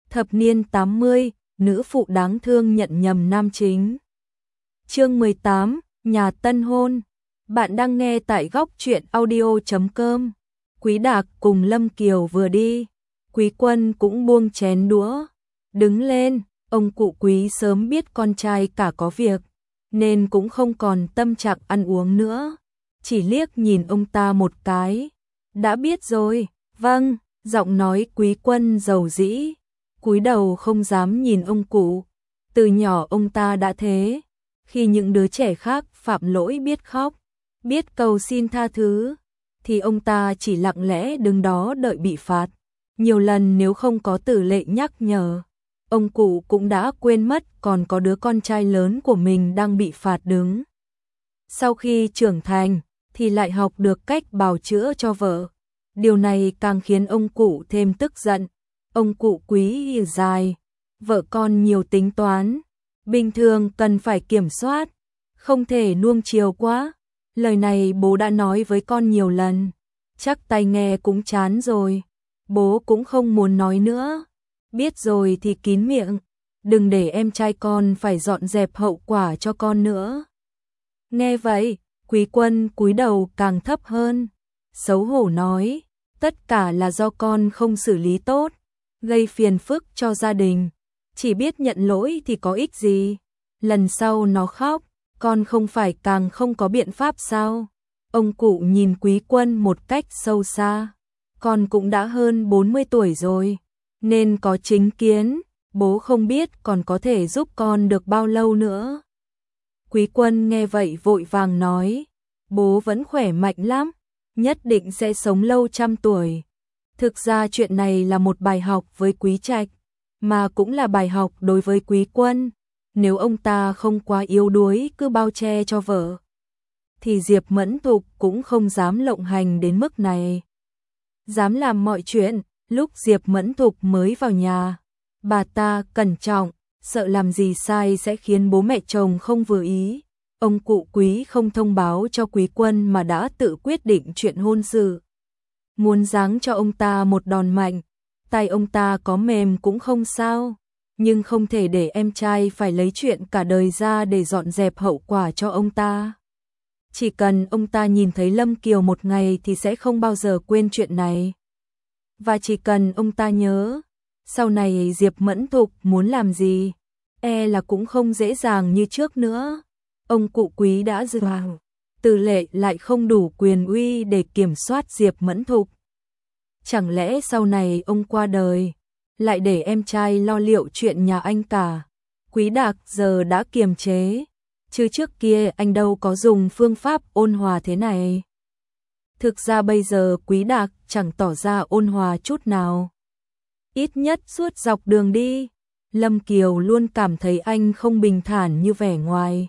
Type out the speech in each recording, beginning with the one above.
Thập niên 80, nữ phụ đáng thương nhận nhầm nam chính. Chương 18, nhà tân hôn. Bạn đang nghe tại góc truyện audio.com. Quý Đạc cùng Lâm Kiều vừa đi, Quý Quân cũng buông chén đũa, đứng lên. Ông cụ Quý sớm biết con trai cả có việc, nên cũng không còn tâm trạng ăn uống nữa, chỉ liếc nhìn ông ta một cái. Đã biết rồi, vâng, giọng nói Quý Quân dầu dĩ, cúi đầu không dám nhìn ông cụ. Từ nhỏ ông ta đã thế, khi những đứa trẻ khác phạm lỗi biết khóc, biết cầu xin tha thứ, thì ông ta chỉ lặng lẽ đứng đó đợi bị phạt. Nhiều lần nếu không có tử lệ nhắc nhở, ông cụ cũng đã quên mất còn có đứa con trai lớn của mình đang bị phạt đứng. Sau khi trưởng thành, thì lại học được cách bào chữa cho vợ. Điều này càng khiến ông cụ thêm tức giận. Ông cụ Quý dài, vợ con nhiều tính toán, bình thường cần phải kiểm soát, không thể nuông chiều quá. Lời này bố đã nói với con nhiều lần, chắc tai nghe cũng chán rồi. Bố cũng không muốn nói nữa. Biết rồi thì kín miệng, đừng để em trai con phải dọn dẹp hậu quả cho con nữa. Nghe vậy, Quý Quân cúi đầu càng thấp hơn, xấu hổ nói, tất cả là do con không xử lý tốt, gây phiền phức cho gia đình. Chỉ biết nhận lỗi thì có ích gì? Lần sau nó khóc, con không phải càng không có biện pháp sao? Ông cụ nhìn Quý Quân một cách sâu xa. Con cũng đã hơn 40 tuổi rồi, nên có chính kiến, bố không biết còn có thể giúp con được bao lâu nữa. Quý Quân nghe vậy vội vàng nói, bố vẫn khỏe mạnh lắm, nhất định sẽ sống lâu trăm tuổi. Thực ra chuyện này là một bài học với Quý Trạch, mà cũng là bài học đối với Quý Quân. Nếu ông ta không quá yếu đuối cứ bao che cho vợ, thì Diệp Mẫn Thục cũng không dám lộng hành đến mức này. Dám làm mọi chuyện. Lúc Diệp Mẫn Thục mới vào nhà, bà ta cẩn trọng, sợ làm gì sai sẽ khiến bố mẹ chồng không vừa ý. Ông cụ Quý không thông báo cho Quý Quân mà đã tự quyết định chuyện hôn sự. Muốn giáng cho ông ta một đòn mạnh, tay ông ta có mềm cũng không sao, nhưng không thể để em trai phải lấy chuyện cả đời ra để dọn dẹp hậu quả cho ông ta. Chỉ cần ông ta nhìn thấy Lâm Kiều một ngày thì sẽ không bao giờ quên chuyện này. Và chỉ cần ông ta nhớ, sau này Diệp Mẫn Thục muốn làm gì, là cũng không dễ dàng như trước nữa. Ông cụ Quý đã dự vào, tử lệ lại không đủ quyền uy để kiểm soát Diệp Mẫn Thục. Chẳng lẽ sau này ông qua đời, lại để em trai lo liệu chuyện nhà anh cả? Quý Đạc giờ đã kiềm chế, chứ trước kia anh đâu có dùng phương pháp ôn hòa thế này. Thực ra bây giờ Quý Đạc chẳng tỏ ra ôn hòa chút nào. Ít nhất suốt dọc đường đi, Lâm Kiều luôn cảm thấy anh không bình thản như vẻ ngoài.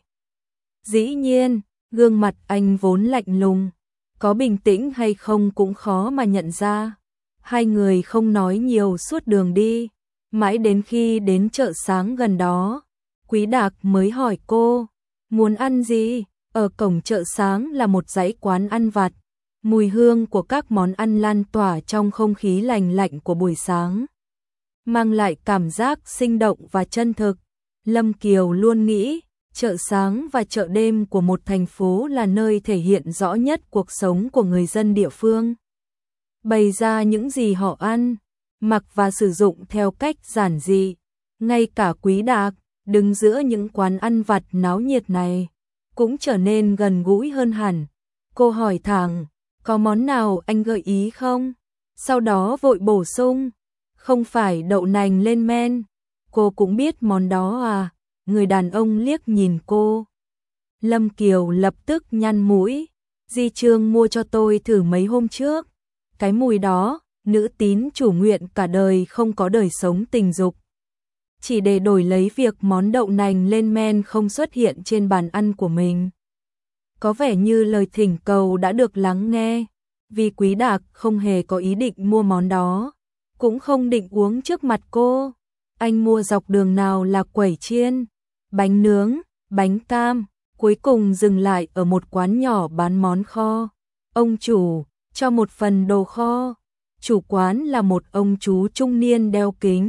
Dĩ nhiên, gương mặt anh vốn lạnh lùng, có bình tĩnh hay không cũng khó mà nhận ra. Hai người không nói nhiều suốt đường đi, mãi đến khi đến chợ sáng gần đó, Quý Đạc mới hỏi cô, muốn ăn gì? Ở cổng chợ sáng là một dãy quán ăn vặt. Mùi hương của các món ăn lan tỏa trong không khí lành lạnh của buổi sáng, mang lại cảm giác sinh động và chân thực. Lâm Kiều luôn nghĩ, chợ sáng và chợ đêm của một thành phố là nơi thể hiện rõ nhất cuộc sống của người dân địa phương. Bày ra những gì họ ăn, mặc và sử dụng theo cách giản dị. Ngay cả Quý Đạc, đứng giữa những quán ăn vặt náo nhiệt này, cũng trở nên gần gũi hơn hẳn. Cô hỏi thẳng, có món nào anh gợi ý không? Sau đó vội bổ sung, không phải đậu nành lên men. Cô cũng biết món đó à? Người đàn ông liếc nhìn cô. Lâm Kiều lập tức nhăn mũi. Di Trương mua cho tôi thử mấy hôm trước. Cái mùi đó, nữ tín chủ nguyện cả đời không có đời sống tình dục, chỉ để đổi lấy việc món đậu nành lên men không xuất hiện trên bàn ăn của mình. Có vẻ như lời thỉnh cầu đã được lắng nghe, vì Quý Đạc không hề có ý định mua món đó, cũng không định uống trước mặt cô. Anh mua dọc đường nào là quẩy chiên, bánh nướng, bánh cam, cuối cùng dừng lại ở một quán nhỏ bán món kho. Ông chủ cho một phần đồ kho. Chủ quán là một ông chú trung niên đeo kính,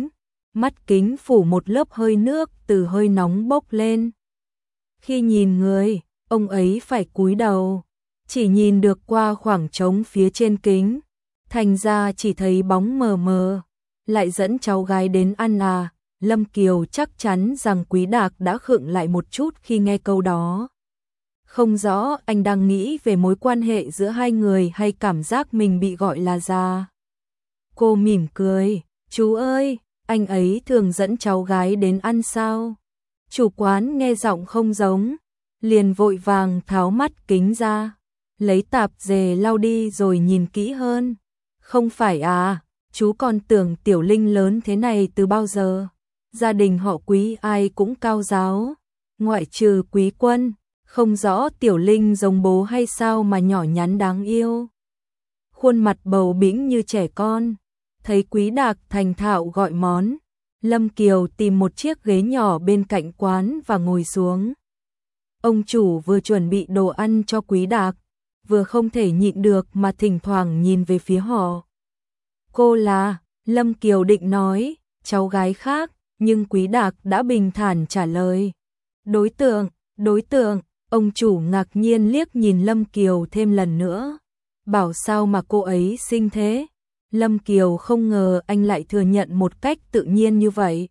mắt kính phủ một lớp hơi nước từ hơi nóng bốc lên. Khi nhìn người, ông ấy phải cúi đầu, chỉ nhìn được qua khoảng trống phía trên kính, thành ra chỉ thấy bóng mờ mờ. Lại dẫn cháu gái đến ăn à? Lâm Kiều chắc chắn rằng Quý Đạc đã khựng lại một chút khi nghe câu đó. Không rõ anh đang nghĩ về mối quan hệ giữa hai người hay cảm giác mình bị gọi là già. Cô mỉm cười, chú ơi, anh ấy thường dẫn cháu gái đến ăn sao? Chủ quán nghe giọng không giống, liền vội vàng tháo mắt kính ra, lấy tạp dề lau đi rồi nhìn kỹ hơn. Không phải à, chú còn tưởng Tiểu Linh lớn thế này từ bao giờ? Gia đình họ Quý ai cũng cao giáo, ngoại trừ Quý Quân, không rõ Tiểu Linh giống bố hay sao mà nhỏ nhắn đáng yêu. Khuôn mặt bầu bĩnh như trẻ con, thấy Quý Đạc thành thạo gọi món, Lâm Kiều tìm một chiếc ghế nhỏ bên cạnh quán và ngồi xuống. Ông chủ vừa chuẩn bị đồ ăn cho Quý Đạc, vừa không thể nhịn được mà thỉnh thoảng nhìn về phía họ. Cô là, Lâm Kiều định nói, cháu gái khác, nhưng Quý Đạc đã bình thản trả lời. Đối tượng, ông chủ ngạc nhiên liếc nhìn Lâm Kiều thêm lần nữa. Bảo sao mà cô ấy xinh thế? Lâm Kiều không ngờ anh lại thừa nhận một cách tự nhiên như vậy.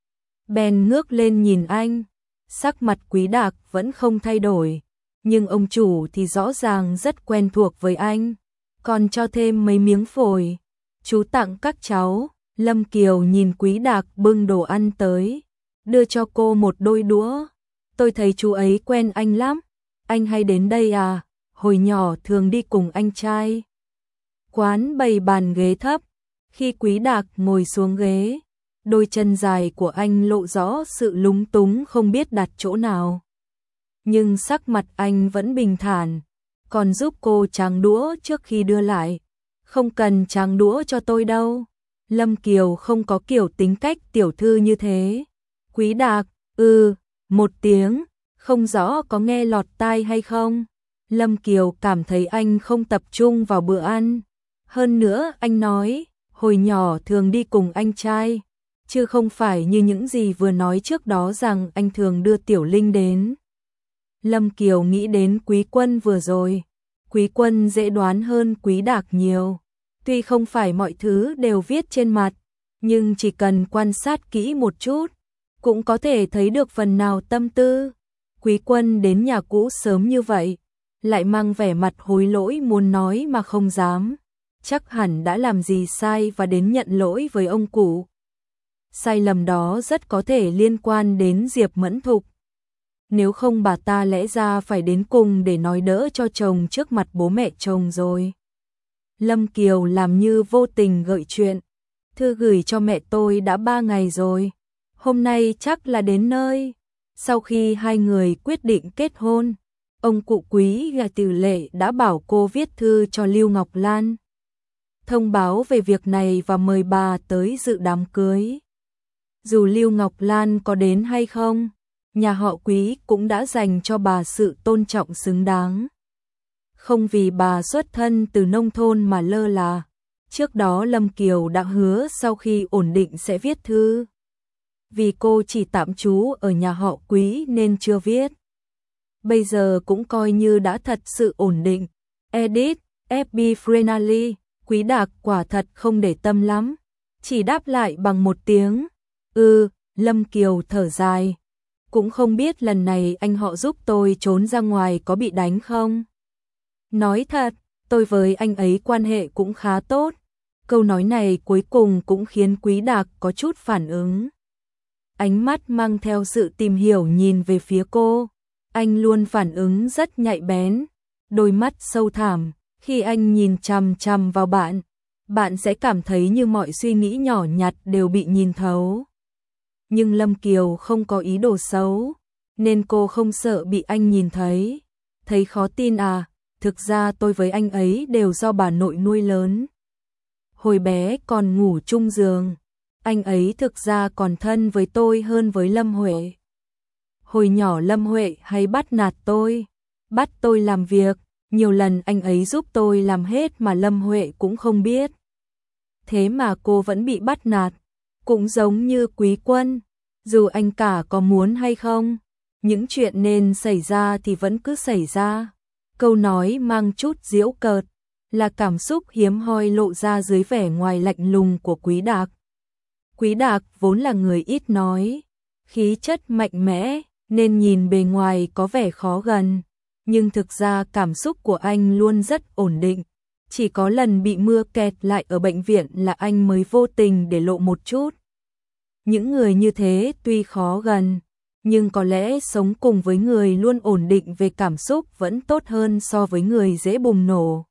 Bèn ngước lên nhìn anh, sắc mặt Quý Đạc vẫn không thay đổi, nhưng ông chủ thì rõ ràng rất quen thuộc với anh, còn cho thêm mấy miếng phổi. Chú tặng các cháu. Lâm Kiều nhìn Quý Đạc bưng đồ ăn tới, đưa cho cô một đôi đũa. Tôi thấy chú ấy quen anh lắm. Anh hay đến đây à? Hồi nhỏ thường đi cùng anh trai. Quán bày bàn ghế thấp. Khi Quý Đạc ngồi xuống ghế, đôi chân dài của anh lộ rõ sự lúng túng không biết đặt chỗ nào. Nhưng sắc mặt anh vẫn bình thản, còn giúp cô tráng đũa trước khi đưa lại. Không cần tráng đũa cho tôi đâu. Lâm Kiều không có kiểu tính cách tiểu thư như thế. Quý Đạc, một tiếng, không rõ có nghe lọt tai hay không. Lâm Kiều cảm thấy anh không tập trung vào bữa ăn. Hơn nữa anh nói, hồi nhỏ thường đi cùng anh trai, chứ không phải như những gì vừa nói trước đó rằng anh thường đưa Tiểu Linh đến. Lâm Kiều nghĩ đến Quý Quân vừa rồi. Quý Quân dễ đoán hơn Quý Đạc nhiều. Tuy không phải mọi thứ đều viết trên mặt, nhưng chỉ cần quan sát kỹ một chút, cũng có thể thấy được phần nào tâm tư. Quý Quân đến nhà cũ sớm như vậy, lại mang vẻ mặt hối lỗi muốn nói mà không dám. Chắc hẳn đã làm gì sai và đến nhận lỗi với ông cụ. Sai lầm đó rất có thể liên quan đến Diệp Mẫn Thục. Nếu không bà ta lẽ ra phải đến cùng để nói đỡ cho chồng trước mặt bố mẹ chồng rồi. Lâm Kiều làm như vô tình gợi chuyện. Thư gửi cho mẹ tôi đã 3 ngày rồi. Hôm nay chắc là đến nơi. Sau khi hai người quyết định kết hôn, ông cụ Quý nhà Từ Lệ đã bảo cô viết thư cho Lưu Ngọc Lan, thông báo về việc này và mời bà tới dự đám cưới. Dù Lưu Ngọc Lan có đến hay không, nhà họ Quý cũng đã dành cho bà sự tôn trọng xứng đáng. Không vì bà xuất thân từ nông thôn mà lơ là. Trước đó Lâm Kiều đã hứa sau khi ổn định sẽ viết thư. Vì cô chỉ tạm trú ở nhà họ Quý nên chưa viết. Bây giờ cũng coi như đã thật sự ổn định. Edit, FB Frenally, Quý Đạc quả thật không để tâm lắm. Chỉ đáp lại bằng một tiếng. Lâm Kiều thở dài. Cũng không biết lần này anh họ giúp tôi trốn ra ngoài có bị đánh không? Nói thật, tôi với anh ấy quan hệ cũng khá tốt. Câu nói này cuối cùng cũng khiến Quý Đạc có chút phản ứng. Ánh mắt mang theo sự tìm hiểu nhìn về phía cô. Anh luôn phản ứng rất nhạy bén. Đôi mắt sâu thẳm, khi anh nhìn chằm chằm vào bạn, bạn sẽ cảm thấy như mọi suy nghĩ nhỏ nhặt đều bị nhìn thấu. Nhưng Lâm Kiều không có ý đồ xấu, nên cô không sợ bị anh nhìn thấy. Thấy khó tin à? Thực ra tôi với anh ấy đều do bà nội nuôi lớn. Hồi bé còn ngủ chung giường, anh ấy thực ra còn thân với tôi hơn với Lâm Huệ. Hồi nhỏ Lâm Huệ hay bắt nạt tôi, bắt tôi làm việc, nhiều lần anh ấy giúp tôi làm hết mà Lâm Huệ cũng không biết. Thế mà cô vẫn bị bắt nạt. Cũng giống như Quý Quân, dù anh cả có muốn hay không, những chuyện nên xảy ra thì vẫn cứ xảy ra. Câu nói mang chút giễu cợt, là cảm xúc hiếm hoi lộ ra dưới vẻ ngoài lạnh lùng của Quý Đạc. Quý Đạc vốn là người ít nói, khí chất mạnh mẽ, nên nhìn bề ngoài có vẻ khó gần, nhưng thực ra cảm xúc của anh luôn rất ổn định. Chỉ có lần bị mưa kẹt lại ở bệnh viện là anh mới vô tình để lộ một chút. Những người như thế tuy khó gần, nhưng có lẽ sống cùng với người luôn ổn định về cảm xúc vẫn tốt hơn so với người dễ bùng nổ.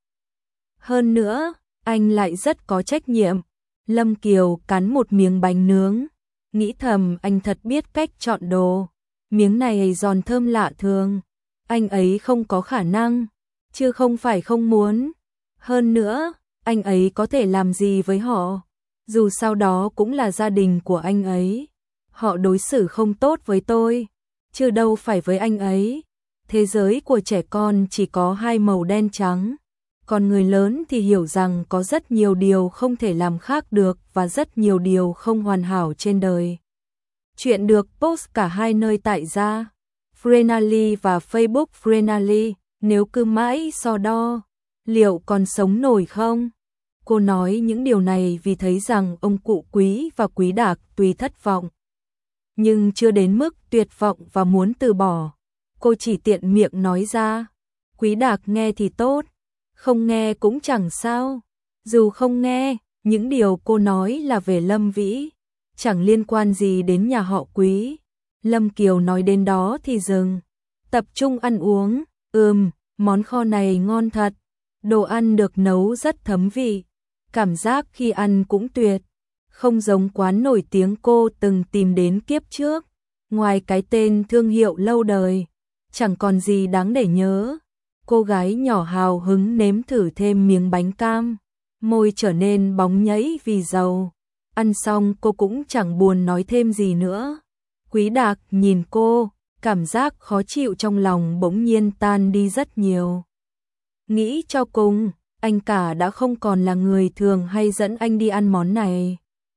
Hơn nữa, anh lại rất có trách nhiệm. Lâm Kiều cắn một miếng bánh nướng, nghĩ thầm anh thật biết cách chọn đồ. Miếng này giòn thơm lạ thường, anh ấy không có khả năng, chứ không phải không muốn. Hơn nữa, anh ấy có thể làm gì với họ? Dù sao đó cũng là gia đình của anh ấy. Họ đối xử không tốt với tôi, chứ đâu phải với anh ấy. Thế giới của trẻ con chỉ có hai màu đen trắng. Còn người lớn thì hiểu rằng có rất nhiều điều không thể làm khác được và rất nhiều điều không hoàn hảo trên đời. Chuyện được post cả hai nơi tại gia Frenally và Facebook Frenally. Nếu cứ mãi so đo, liệu còn sống nổi không? Cô nói những điều này vì thấy rằng ông cụ Quý và Quý Đạc tuy thất vọng, nhưng chưa đến mức tuyệt vọng và muốn từ bỏ. Cô chỉ tiện miệng nói ra. Quý Đạc nghe thì tốt, không nghe cũng chẳng sao. Dù không nghe, những điều cô nói là về Lâm Vĩ, chẳng liên quan gì đến nhà họ Quý. Lâm Kiều nói đến đó thì dừng, tập trung ăn uống. Món kho này ngon thật, đồ ăn được nấu rất thấm vị, cảm giác khi ăn cũng tuyệt, không giống quán nổi tiếng cô từng tìm đến kiếp trước. Ngoài cái tên thương hiệu lâu đời, chẳng còn gì đáng để nhớ. Cô gái nhỏ hào hứng nếm thử thêm miếng bánh cam, môi trở nên bóng nhẫy vì dầu. Ăn xong cô cũng chẳng buồn nói thêm gì nữa. Quý Đạc nhìn cô, cảm giác khó chịu trong lòng bỗng nhiên tan đi rất nhiều. Nghĩ cho cùng, anh cả đã không còn là người thường hay dẫn anh đi ăn món này,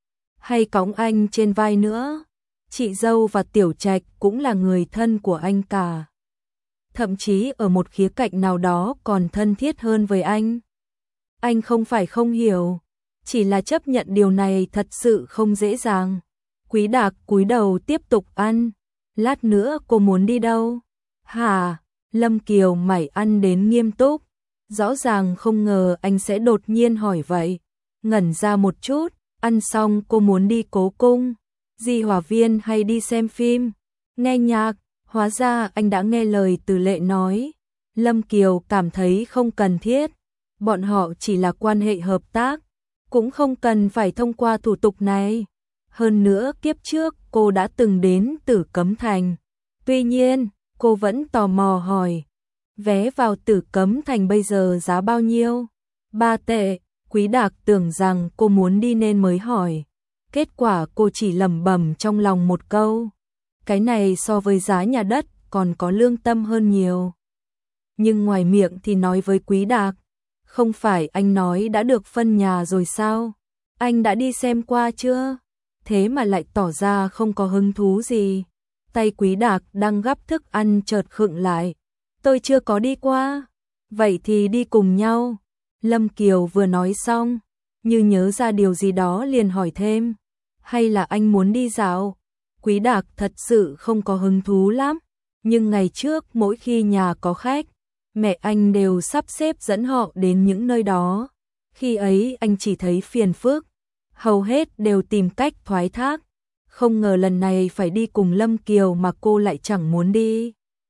hay cõng anh trên vai nữa. Chị dâu và Tiểu Trạch cũng là người thân của anh cả. Thậm chí ở một khía cạnh nào đó còn thân thiết hơn với anh. Anh không phải không hiểu, chỉ là chấp nhận điều này thật sự không dễ dàng. Quý Đạc cúi đầu tiếp tục ăn. Lát nữa cô muốn đi đâu? Hả? Lâm Kiều mải ăn đến nghiêm túc. Rõ ràng không ngờ anh sẽ đột nhiên hỏi vậy. Ngẩn ra một chút, ăn xong cô muốn đi Cố Cung, Di Hòa Viên hay đi xem phim, nghe nhạc. Hóa ra anh đã nghe lời Từ Lệ nói. Lâm Kiều cảm thấy không cần thiết. Bọn họ chỉ là quan hệ hợp tác, cũng không cần phải thông qua thủ tục này. Hơn nữa kiếp trước cô đã từng đến Tử Cấm Thành. Tuy nhiên, cô vẫn tò mò hỏi, vé vào Tử Cấm Thành bây giờ giá bao nhiêu? 3 tệ. Quý Đạc tưởng rằng cô muốn đi nên mới hỏi. Kết quả cô chỉ lẩm bẩm trong lòng một câu. Cái này so với giá nhà đất còn có lương tâm hơn nhiều. Nhưng ngoài miệng thì nói với Quý Đạc, không phải anh nói đã được phân nhà rồi sao? Anh đã đi xem qua chưa? Thế mà lại tỏ ra không có hứng thú gì. Tay Quý Đạc đang gắp thức ăn chợt khựng lại. Tôi chưa có đi qua. Vậy thì đi cùng nhau. Lâm Kiều vừa nói xong, như nhớ ra điều gì đó liền hỏi thêm. Hay là anh muốn đi dạo? Quý Đạc thật sự không có hứng thú lắm. Nhưng ngày trước mỗi khi nhà có khách, mẹ anh đều sắp xếp dẫn họ đến những nơi đó. Khi ấy anh chỉ thấy phiền phức, hầu hết đều tìm cách thoái thác. Không ngờ lần này phải đi cùng Lâm Kiều mà cô lại chẳng muốn đi.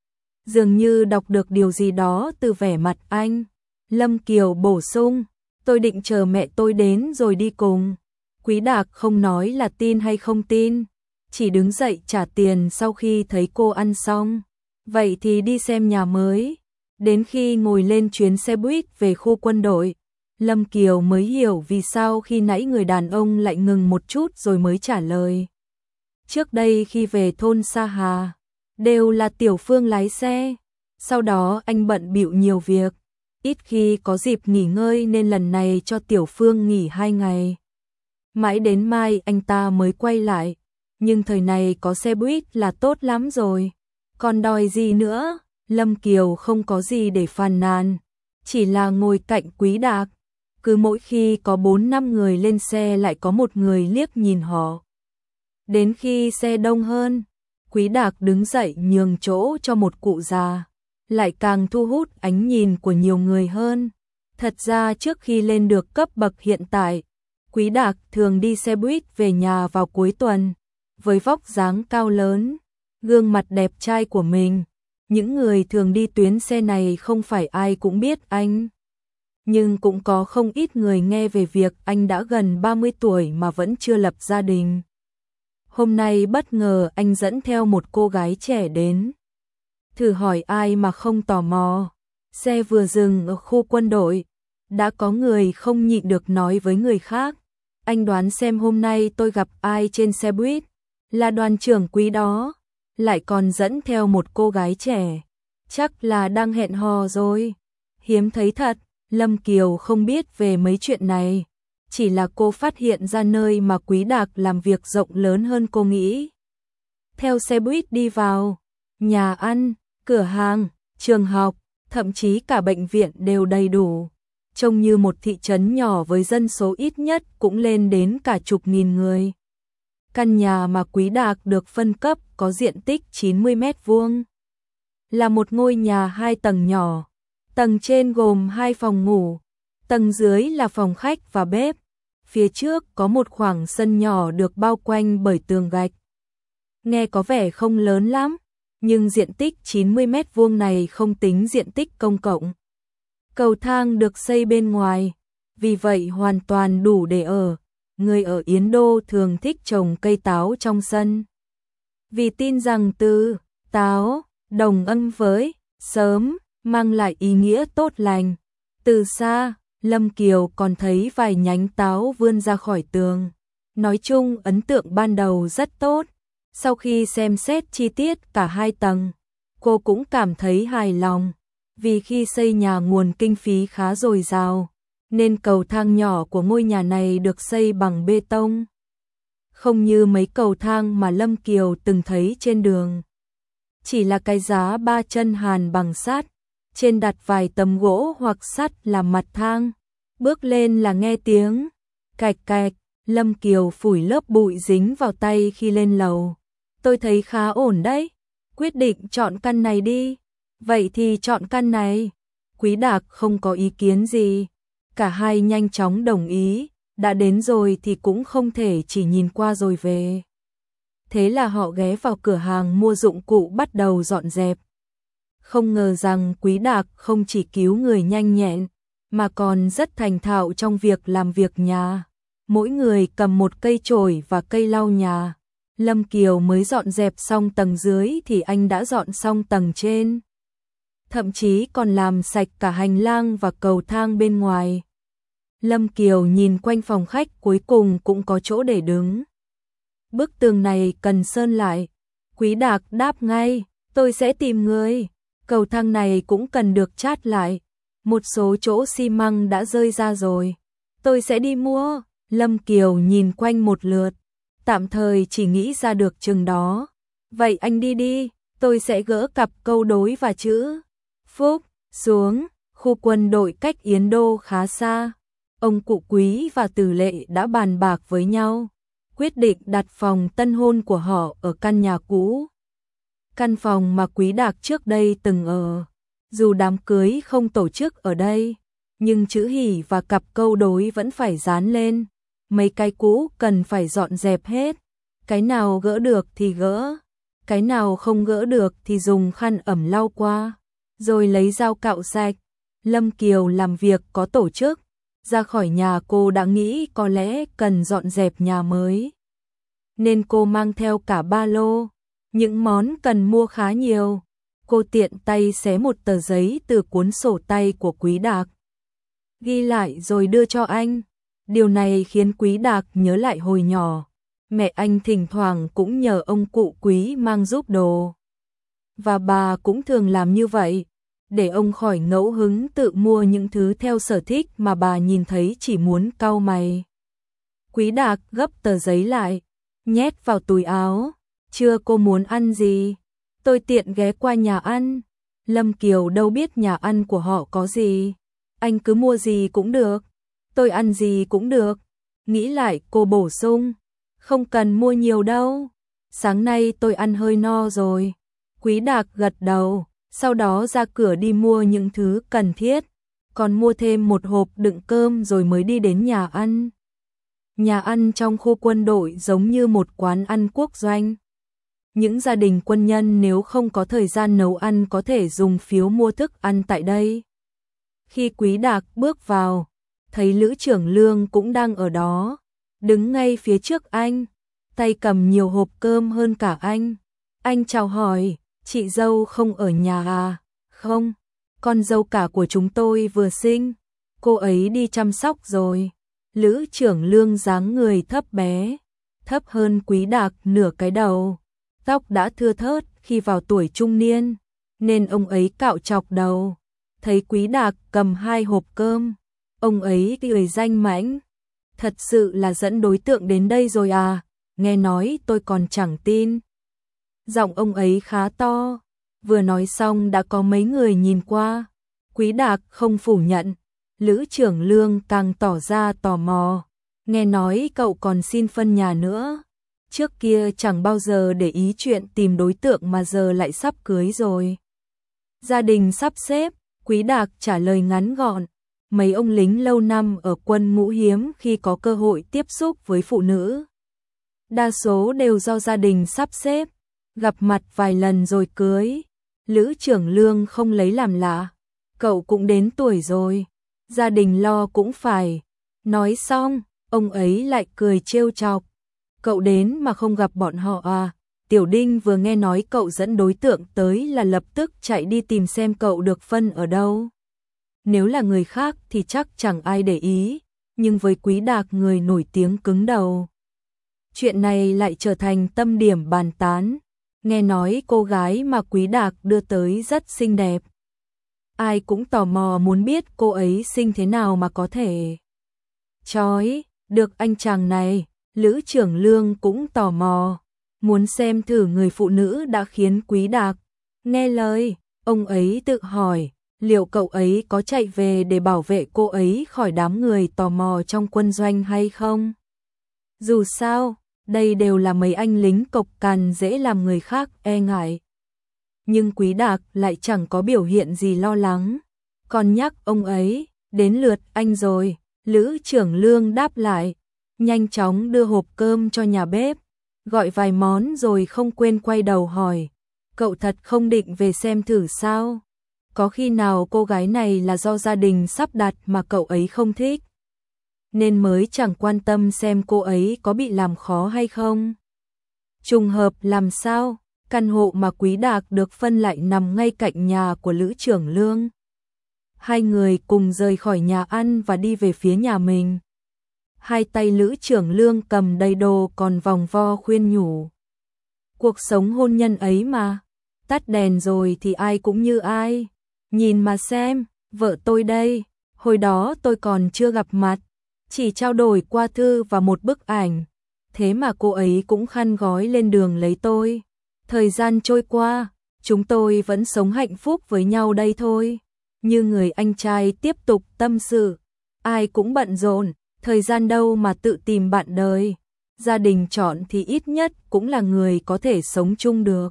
Dường như đọc được điều gì đó từ vẻ mặt anh. Lâm Kiều bổ sung, tôi định chờ mẹ tôi đến rồi đi cùng. Quý Đạc không nói là tin hay không tin, chỉ đứng dậy trả tiền sau khi thấy cô ăn xong. Vậy thì đi xem nhà mới. Đến khi ngồi lên chuyến xe buýt về khu quân đội, Lâm Kiều mới hiểu vì sao khi nãy người đàn ông lại ngừng một chút rồi mới trả lời. Trước đây khi về thôn Sa Hà, đều là Tiểu Phương lái xe. Sau đó anh bận bịu nhiều việc, ít khi có dịp nghỉ ngơi nên lần này cho Tiểu Phương nghỉ 2 ngày. Mãi đến mai anh ta mới quay lại, nhưng thời này có xe buýt là tốt lắm rồi. Còn đòi gì nữa? Lâm Kiều không có gì để phàn nàn, chỉ là ngồi cạnh Quý Đạc. Cứ mỗi khi có 4-5 người lên xe lại có một người liếc nhìn họ. Đến khi xe đông hơn, Quý Đạc đứng dậy nhường chỗ cho một cụ già, lại càng thu hút ánh nhìn của nhiều người hơn. Thật ra trước khi lên được cấp bậc hiện tại, Quý Đạc thường đi xe buýt về nhà vào cuối tuần. Với vóc dáng cao lớn, gương mặt đẹp trai của mình, những người thường đi tuyến xe này không phải ai cũng biết anh. Nhưng cũng có không ít người nghe về việc anh đã gần 30 tuổi mà vẫn chưa lập gia đình. Hôm nay bất ngờ anh dẫn theo một cô gái trẻ đến. Thử hỏi ai mà không tò mò. Xe vừa dừng ở khu quân đội, đã có người không nhịn được nói với người khác. Anh đoán xem hôm nay tôi gặp ai trên xe buýt, là đoàn trưởng Quý đó, lại còn dẫn theo một cô gái trẻ. Chắc là đang hẹn hò rồi. Hiếm thấy thật, Lâm Kiều không biết về mấy chuyện này. Chỉ là cô phát hiện ra nơi mà Quý Đạc làm việc rộng lớn hơn cô nghĩ. Theo xe buýt đi vào, nhà ăn, cửa hàng, trường học, thậm chí cả bệnh viện đều đầy đủ. Trông như một thị trấn nhỏ với dân số ít nhất cũng lên đến cả chục nghìn người. Căn nhà mà Quý Đạc được phân cấp có diện tích 90 mét vuông. Là một ngôi nhà 2 tầng nhỏ. Tầng trên gồm 2 phòng ngủ, tầng dưới là phòng khách và bếp. Phía trước có một khoảng sân nhỏ được bao quanh bởi tường gạch. Nghe có vẻ không lớn lắm, nhưng diện tích 90 mét vuông này không tính diện tích công cộng. Cầu thang được xây bên ngoài, vì vậy hoàn toàn đủ để ở. Người ở Yến Đô thường thích trồng cây táo trong sân. Vì tin rằng từ táo đồng âm với sớm mang lại ý nghĩa tốt lành. Từ xa, Lâm Kiều còn thấy vài nhánh táo vươn ra khỏi tường. Nói chung ấn tượng ban đầu rất tốt. Sau khi xem xét chi tiết cả 2 tầng, cô cũng cảm thấy hài lòng. Vì khi xây nhà nguồn kinh phí khá dồi dào, nên cầu thang nhỏ của ngôi nhà này được xây bằng bê tông. Không như mấy cầu thang mà Lâm Kiều từng thấy trên đường. Chỉ là cái giá 3 chân hàn bằng sắt, trên đặt vài tấm gỗ hoặc sắt làm mặt thang. Bước lên là nghe tiếng cạch cạch. Lâm Kiều phủi lớp bụi dính vào tay khi lên lầu. Tôi thấy khá ổn đấy, quyết định chọn căn này đi. Vậy thì chọn căn này. Quý Đạc không có ý kiến gì. Cả hai nhanh chóng đồng ý, đã đến rồi thì cũng không thể chỉ nhìn qua rồi về. Thế là họ ghé vào cửa hàng mua dụng cụ bắt đầu dọn dẹp. Không ngờ rằng Quý Đạc không chỉ cứu người nhanh nhẹn, mà còn rất thành thạo trong việc làm việc nhà. Mỗi người cầm một cây chổi và cây lau nhà. Lâm Kiều mới dọn dẹp xong tầng dưới thì anh đã dọn xong tầng trên. Thậm chí còn làm sạch cả hành lang và cầu thang bên ngoài. Lâm Kiều nhìn quanh phòng khách cuối cùng cũng có chỗ để đứng. Bức tường này cần sơn lại. Quý Đạc đáp ngay, tôi sẽ tìm người. Cầu thang này cũng cần được chát lại. Một số chỗ xi măng đã rơi ra rồi. Tôi sẽ đi mua. Lâm Kiều nhìn quanh một lượt. Tạm thời chỉ nghĩ ra được chừng đó. Vậy anh đi đi, tôi sẽ gỡ cặp câu đối và chữ Phúc xuống. Khu quân đội cách Yến Đô khá xa. Ông cụ Quý và Từ Lệ đã bàn bạc với nhau, quyết định đặt phòng tân hôn của họ ở căn nhà cũ. Căn phòng mà Quý Đạc trước đây từng ở. Dù đám cưới không tổ chức ở đây, nhưng chữ hỉ và cặp câu đối vẫn phải dán lên. Mấy cái cũ cần phải dọn dẹp hết. Cái nào gỡ được thì gỡ, cái nào không gỡ được thì dùng khăn ẩm lau qua, rồi lấy dao cạo sạch. Lâm Kiều làm việc có tổ chức. Ra khỏi nhà cô đã nghĩ có lẽ cần dọn dẹp nhà mới. Nên cô mang theo cả ba lô. Những món cần mua khá nhiều. Cô tiện tay xé một tờ giấy từ cuốn sổ tay của Quý Đạc. Ghi lại rồi đưa cho anh. Điều này khiến Quý Đạc nhớ lại hồi nhỏ. Mẹ anh thỉnh thoảng cũng nhờ ông cụ Quý mang giúp đồ. Và bà cũng thường làm như vậy. Để ông khỏi ngẫu hứng tự mua những thứ theo sở thích mà bà nhìn thấy chỉ muốn cau mày. Quý Đạc gấp tờ giấy lại, nhét vào túi áo. Chưa, cô muốn ăn gì? Tôi tiện ghé qua nhà ăn. Lâm Kiều đâu biết nhà ăn của họ có gì. Anh cứ mua gì cũng được. Tôi ăn gì cũng được. Nghĩ lại cô bổ sung. Không cần mua nhiều đâu. Sáng nay tôi ăn hơi no rồi. Quý Đạc gật đầu, sau đó ra cửa đi mua những thứ cần thiết. Còn mua thêm một hộp đựng cơm rồi mới đi đến nhà ăn. Nhà ăn trong khu quân đội giống như một quán ăn quốc doanh. Những gia đình quân nhân nếu không có thời gian nấu ăn có thể dùng phiếu mua thức ăn tại đây. Khi Quý Đạc bước vào, thấy Lữ Trưởng Lương cũng đang ở đó, đứng ngay phía trước anh, tay cầm nhiều hộp cơm hơn cả anh. Anh chào hỏi, chị dâu không ở nhà à? Không, con dâu cả của chúng tôi vừa sinh, cô ấy đi chăm sóc rồi. Lữ Trưởng Lương dáng người thấp bé, thấp hơn Quý Đạc nửa cái đầu, tóc đã thưa thớt khi vào tuổi trung niên, nên ông ấy cạo chọc đầu. Thấy Quý Đạc cầm 2 hộp cơm, ông ấy cười danh mãnh. Thật sự là dẫn đối tượng đến đây rồi à? Nghe nói tôi còn chẳng tin. Giọng ông ấy khá to, vừa nói xong đã có mấy người nhìn qua. Quý Đạc không phủ nhận, Lữ Trưởng Lương càng tỏ ra tò mò. Nghe nói cậu còn xin phân nhà nữa. Trước kia chẳng bao giờ để ý chuyện tìm đối tượng mà giờ lại sắp cưới rồi. Gia đình sắp xếp, Quý Đạc trả lời ngắn gọn. Mấy ông lính lâu năm ở quân ngũ hiếm khi có cơ hội tiếp xúc với phụ nữ. Đa số đều do gia đình sắp xếp, gặp mặt vài lần rồi cưới. Lữ Trưởng Lương không lấy làm lạ. Cậu cũng đến tuổi rồi, gia đình lo cũng phải. Nói xong, ông ấy lại cười trêu chọc. Cậu đến mà không gặp bọn họ à? Tiểu Đinh vừa nghe nói cậu dẫn đối tượng tới là lập tức chạy đi tìm xem cậu được phân ở đâu. Nếu là người khác thì chắc chẳng ai để ý, nhưng với Quý Đạc người nổi tiếng cứng đầu. Chuyện này lại trở thành tâm điểm bàn tán. Nghe nói cô gái mà Quý Đạc đưa tới rất xinh đẹp. Ai cũng tò mò muốn biết cô ấy xinh thế nào mà có thể chói được anh chàng này. Lữ Trưởng Lương cũng tò mò, muốn xem thử người phụ nữ đã khiến Quý Đạc nghe lời. Ông ấy tự hỏi, liệu cậu ấy có chạy về để bảo vệ cô ấy khỏi đám người tò mò trong quân doanh hay không? Dù sao, đây đều là mấy anh lính cộc cằn dễ làm người khác e ngại. Nhưng Quý Đạc lại chẳng có biểu hiện gì lo lắng, còn nhắc ông ấy, đến lượt anh rồi. Lữ Trưởng Lương đáp lại, nhanh chóng đưa hộp cơm cho nhà bếp, gọi vài món rồi không quên quay đầu hỏi, cậu thật không định về xem thử sao? Có khi nào cô gái này là do gia đình sắp đặt mà cậu ấy không thích, nên mới chẳng quan tâm xem cô ấy có bị làm khó hay không? Trùng hợp làm sao, căn hộ mà Quý Đạc được phân lại nằm ngay cạnh nhà của Lữ Trưởng Lương. Hai người cùng rời khỏi nhà ăn và đi về phía nhà mình. Hai tay Lữ Trưởng Lương cầm đầy đồ còn vòng vo khuyên nhủ. Cuộc sống hôn nhân ấy mà, tắt đèn rồi thì ai cũng như ai. Nhìn mà xem, vợ tôi đây, hồi đó tôi còn chưa gặp mặt, chỉ trao đổi qua thư và một bức ảnh. Thế mà cô ấy cũng khăn gói lên đường lấy tôi. Thời gian trôi qua, chúng tôi vẫn sống hạnh phúc với nhau đây thôi. Như người anh trai tiếp tục tâm sự, ai cũng bận rộn, thời gian đâu mà tự tìm bạn đời. Gia đình chọn thì ít nhất cũng là người có thể sống chung được.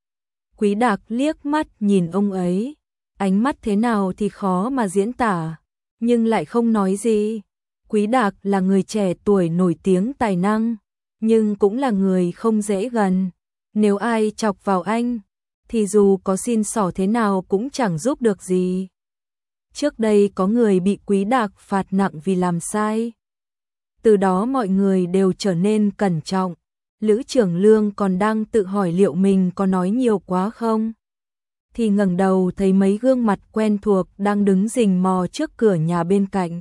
Quý Đạc liếc mắt nhìn ông ấy, ánh mắt thế nào thì khó mà diễn tả, nhưng lại không nói gì. Quý Đạc là người trẻ tuổi nổi tiếng tài năng, nhưng cũng là người không dễ gần. Nếu ai chọc vào anh, thì dù có xin xỏ thế nào cũng chẳng giúp được gì. Trước đây có người bị Quý Đạc phạt nặng vì làm sai. Từ đó mọi người đều trở nên cẩn trọng. Lữ Trưởng Lương còn đang tự hỏi liệu mình có nói nhiều quá không, thì ngẩng đầu thấy mấy gương mặt quen thuộc đang đứng rình mò trước cửa nhà bên cạnh.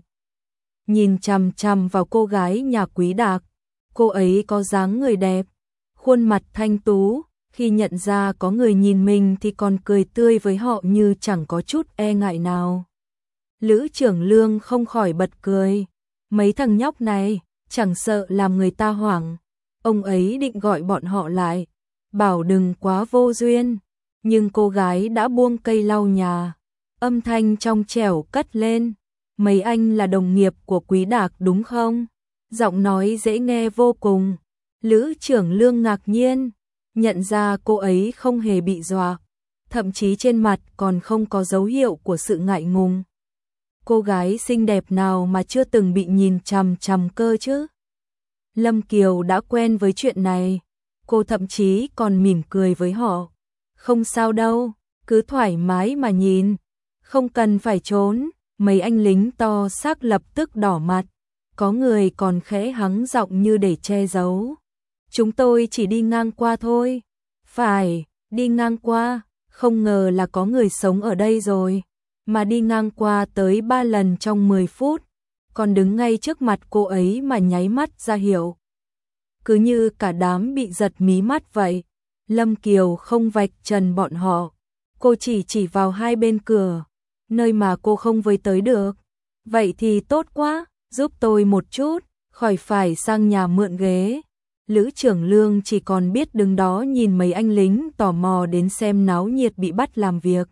Nhìn chằm chằm vào cô gái nhà Quý Đạc. Cô ấy có dáng người đẹp, khuôn mặt thanh tú, khi nhận ra có người nhìn mình thì còn cười tươi với họ như chẳng có chút e ngại nào. Lữ Trưởng Lương không khỏi bật cười. Mấy thằng nhóc này, chẳng sợ làm người ta hoảng. Ông ấy định gọi bọn họ lại, bảo đừng quá vô duyên, nhưng cô gái đã buông cây lau nhà, âm thanh trong trẻo cất lên, mấy anh là đồng nghiệp của Quý Đạc đúng không? Giọng nói dễ nghe vô cùng. Lữ Trưởng Lương ngạc nhiên, nhận ra cô ấy không hề bị dọa, thậm chí trên mặt còn không có dấu hiệu của sự ngại ngùng. Cô gái xinh đẹp nào mà chưa từng bị nhìn chằm chằm cơ chứ? Lâm Kiều đã quen với chuyện này, cô thậm chí còn mỉm cười với họ. Không sao đâu, cứ thoải mái mà nhìn, không cần phải trốn. Mấy anh lính to xác lập tức đỏ mặt, có người còn khẽ hắng giọng như để che giấu. Chúng tôi chỉ đi ngang qua thôi. Phải, đi ngang qua, không ngờ là có người sống ở đây rồi. Mà đi ngang qua tới 3 lần trong 10 phút, còn đứng ngay trước mặt cô ấy mà nháy mắt ra hiệu. Cứ như cả đám bị giật mí mắt vậy. Lâm Kiều không vạch trần bọn họ, cô chỉ vào hai bên cửa, nơi mà cô không với tới được. Vậy thì tốt quá, giúp tôi một chút, khỏi phải sang nhà mượn ghế. Lữ Trưởng Lương chỉ còn biết đứng đó nhìn mấy anh lính tò mò đến xem náo nhiệt bị bắt làm việc.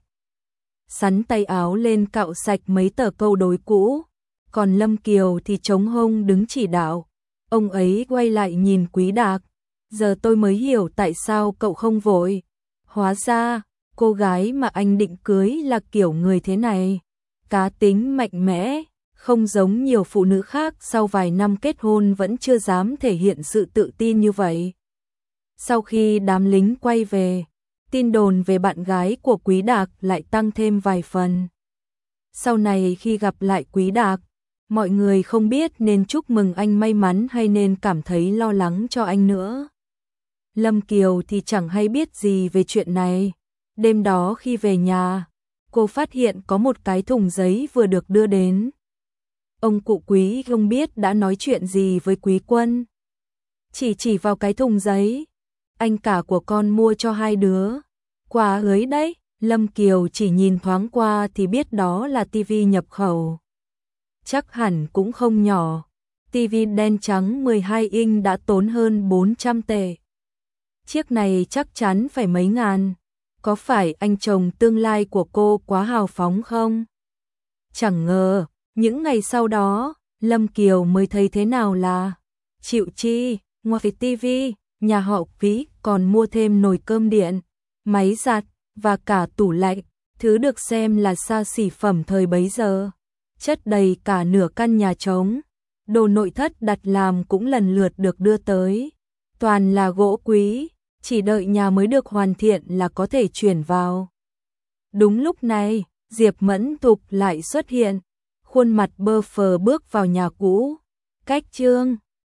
Sắn tay áo lên cạo sạch mấy tờ câu đối cũ, còn Lâm Kiều thì chống hông đứng chỉ đạo. Ông ấy quay lại nhìn Quý Đạc, giờ tôi mới hiểu tại sao cậu không vội. Hóa ra, cô gái mà anh định cưới là kiểu người thế này, cá tính mạnh mẽ, không giống nhiều phụ nữ khác sau vài năm kết hôn vẫn chưa dám thể hiện sự tự tin như vậy. Sau khi đám lính quay về, tin đồn về bạn gái của Quý Đạc lại tăng thêm vài phần. Sau này khi gặp lại Quý Đạc, mọi người không biết nên chúc mừng anh may mắn hay nên cảm thấy lo lắng cho anh nữa. Lâm Kiều thì chẳng hay biết gì về chuyện này. Đêm đó khi về nhà, cô phát hiện có một cái thùng giấy vừa được đưa đến. Ông cụ Quý không biết đã nói chuyện gì với Quý Quân. Chỉ vào cái thùng giấy, anh cả của con mua cho hai đứa. Quà ới đấy, Lâm Kiều chỉ nhìn thoáng qua thì biết đó là tivi nhập khẩu. Chắc hẳn cũng không nhỏ. Tivi đen trắng 12 inch đã tốn hơn 400 tệ. Chiếc này chắc chắn phải mấy ngàn. Có phải anh chồng tương lai của cô quá hào phóng không? Chẳng ngờ, những ngày sau đó, Lâm Kiều mới thấy thế nào là chịu chi. Ngoài tivi, nhà họ Quý còn mua thêm nồi cơm điện, máy giặt và cả tủ lạnh, thứ được xem là xa xỉ phẩm thời bấy giờ. Chất đầy cả nửa căn nhà trống. Đồ nội thất đặt làm cũng lần lượt được đưa tới. Toàn là gỗ quý, chỉ đợi nhà mới được hoàn thiện là có thể chuyển vào. Đúng lúc này, Diệp Mẫn Thục lại xuất hiện, khuôn mặt bơ phờ bước vào nhà cũ. Cách Trương